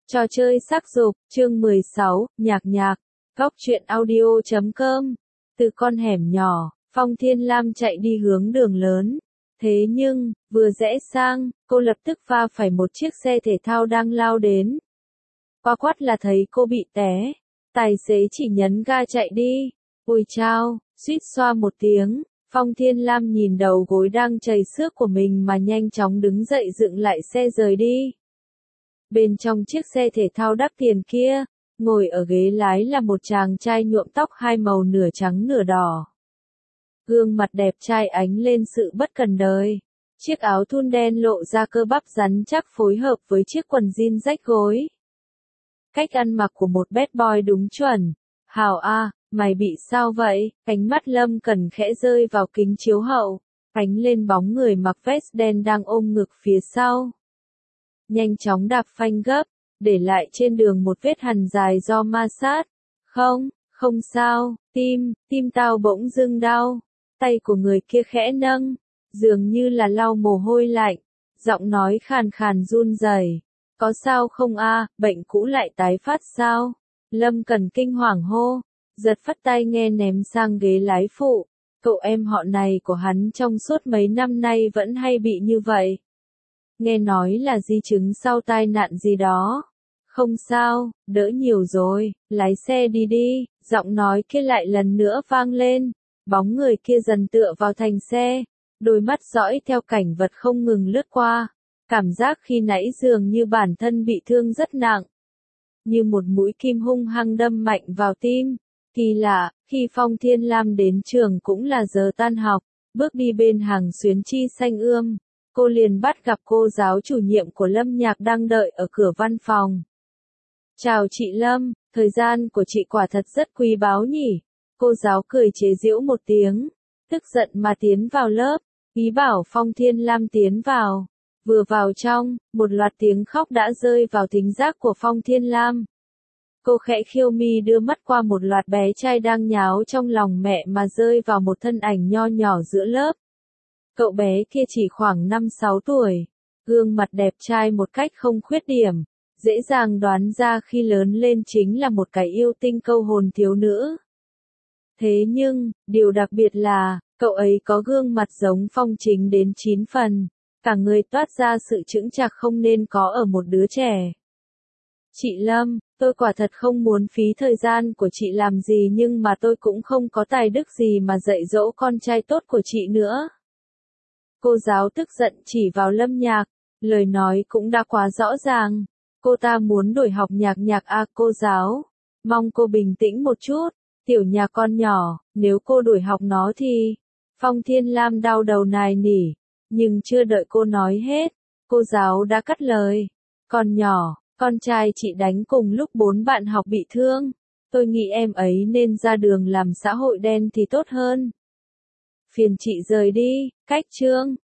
Trò chơi sắc dục, chương 16, nhạc nhạc, góc truyện audio.com. Từ con hẻm nhỏ, Phong Thiên Lam chạy đi hướng đường lớn. Thế nhưng, vừa rẽ sang, cô lập tức va phải một chiếc xe thể thao đang lao đến. Qua quát là thấy cô bị té. Tài xế chỉ nhấn ga chạy đi. Ôi chao, suýt xoa một tiếng. Phong Thiên Lam nhìn đầu gối đang chảy xước của mình mà nhanh chóng đứng dậy dựng lại xe rời đi. Bên trong chiếc xe thể thao đắt tiền kia, ngồi ở ghế lái là một chàng trai nhuộm tóc hai màu nửa trắng nửa đỏ. Gương mặt đẹp trai ánh lên sự bất cần đời. Chiếc áo thun đen lộ ra cơ bắp rắn chắc phối hợp với chiếc quần jean rách gối. Cách ăn mặc của một bad boy đúng chuẩn. Hào a, mày bị sao vậy? Ánh mắt Lâm Cẩn khẽ rơi vào kính chiếu hậu, ánh lên bóng người mặc vest đen đang ôm ngực phía sau. Nhanh chóng đạp phanh gấp, để lại trên đường một vết hằn dài do ma sát. Không sao, tim tao bỗng dưng đau. Tay của người kia khẽ nâng, dường như là lau mồ hôi lạnh, giọng nói khàn khàn run rẩy. Có sao không a, bệnh cũ lại tái phát sao? Lâm Cẩn kinh hoàng hô, giật phắt tai nghe ném sang ghế lái phụ. Cậu em họ này của hắn trong suốt mấy năm nay vẫn hay bị như vậy. Nghe nói là di chứng sau tai nạn gì đó. Không sao, đỡ nhiều rồi, lái xe đi đi, giọng nói kia lại lần nữa vang lên. Bóng người kia dần tựa vào thành xe, đôi mắt dõi theo cảnh vật không ngừng lướt qua. Cảm giác khi nãy dường như bản thân bị thương rất nặng. Như một mũi kim hung hăng đâm mạnh vào tim. Kỳ lạ, khi Phong Thiên Lam đến trường cũng là giờ tan học, bước đi bên hàng xuyến chi xanh ươm. Cô liền bắt gặp cô giáo chủ nhiệm của Lâm Nhạc đang đợi ở cửa văn phòng. Chào chị Lâm, thời gian của chị quả thật rất quý báu nhỉ. Cô giáo cười chế giễu một tiếng, tức giận mà tiến vào lớp, ý bảo Phong Thiên Lam tiến vào. Vừa vào trong, một loạt tiếng khóc đã rơi vào thính giác của Phong Thiên Lam. Cô khẽ khiêu mi đưa mắt qua một loạt bé trai đang nháo trong lòng mẹ mà rơi vào một thân ảnh nho nhỏ giữa lớp. Cậu bé kia chỉ khoảng 5-6 tuổi, gương mặt đẹp trai một cách không khuyết điểm, dễ dàng đoán ra khi lớn lên chính là một cái yêu tinh câu hồn thiếu nữ. Thế nhưng, điều đặc biệt là, cậu ấy có gương mặt giống Phong Chính đến 9 phần, cả người toát ra sự chững chạc không nên có ở một đứa trẻ. Chị Lâm, tôi quả thật không muốn phí thời gian của chị làm gì nhưng mà tôi cũng không có tài đức gì mà dạy dỗ con trai tốt của chị nữa. Cô giáo tức giận chỉ vào Lâm Nhạc, lời nói cũng đã quá rõ ràng. Cô ta muốn đổi học nhạc nhạc à cô giáo. Mong cô bình tĩnh một chút, tiểu nhà con nhỏ, nếu cô đổi học nó thì... Phong Thiên Lam đau đầu nài nỉ, nhưng chưa đợi cô nói hết, cô giáo đã cắt lời. Con nhỏ, con trai chị đánh cùng lúc 4 bạn học bị thương. Tôi nghĩ em ấy nên ra đường làm xã hội đen thì tốt hơn. Phiền chị rời đi, cách chương.